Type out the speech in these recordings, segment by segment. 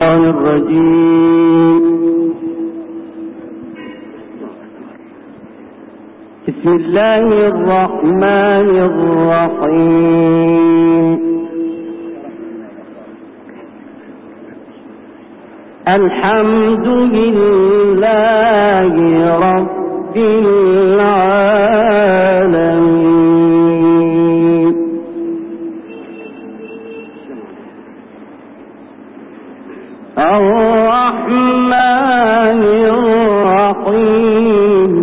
الرجيم. بسم الله الرحمن الرحيم. الحمد لله رب العالمين. الرحمن الرحيم.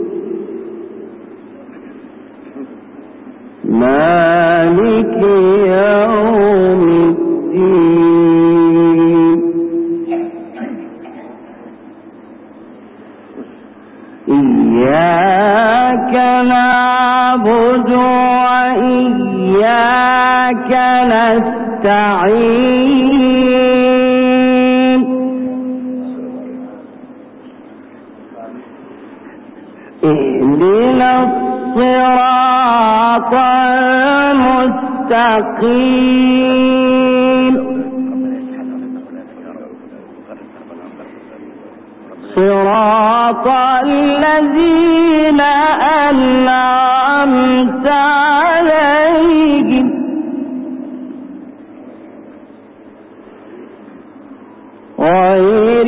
مالك يوم الدين. إياك نعبد وإياك نستعين. اهدنا الصراط المستقيم. صراط الذين أنعمت عليهم غير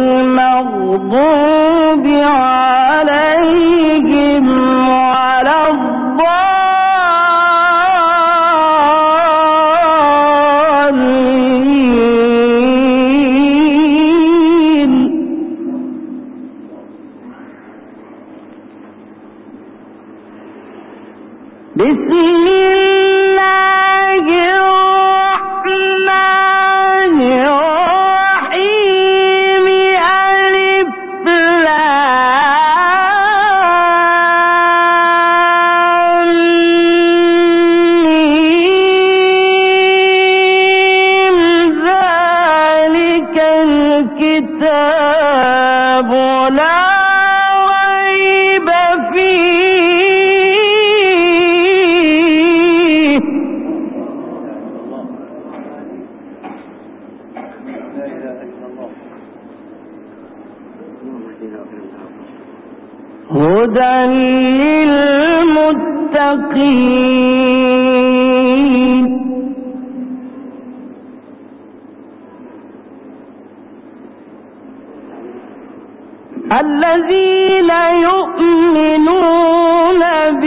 المغضوب عليهم ولا الضالين. بسم الله الرحمن الرحيم. ألف لام ميم. ذلك الكتاب لا ريب فيه. هدى للمتقين. الذين يؤمنون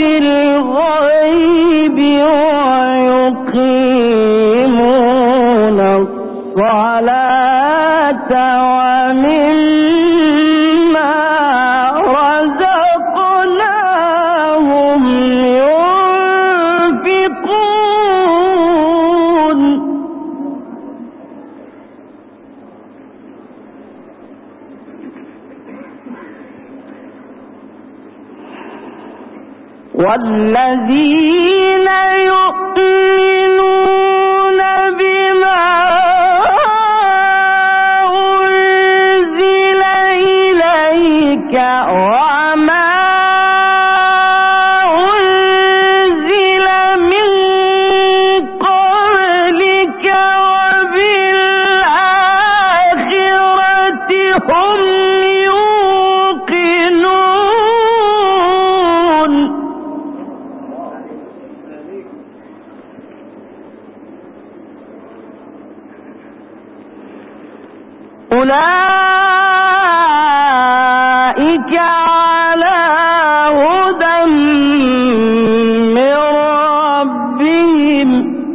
بالغيب ويقيمون الصلاة ومما رزقناهم ينفقون. والذين يؤمنون بما أنزل إليك وما أنزل من قبلك وبالآخرة هم يوقنون. أولئك على هدى من ربهم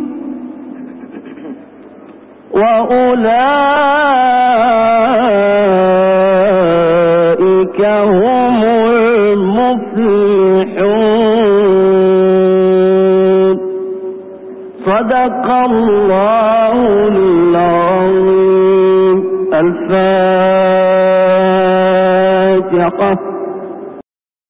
وأولئك هم المفلحون. صدق الله العظيم. الفاتحة.